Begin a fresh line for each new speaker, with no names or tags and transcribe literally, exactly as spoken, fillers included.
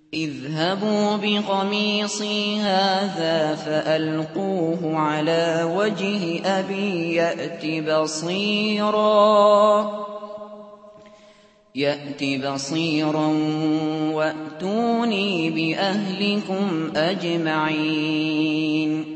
اذهبوا بقميصي هذا فألقوه على وجه أبي يأت بصيرا يأت بصيرا وأتوني بأهلكم أجمعين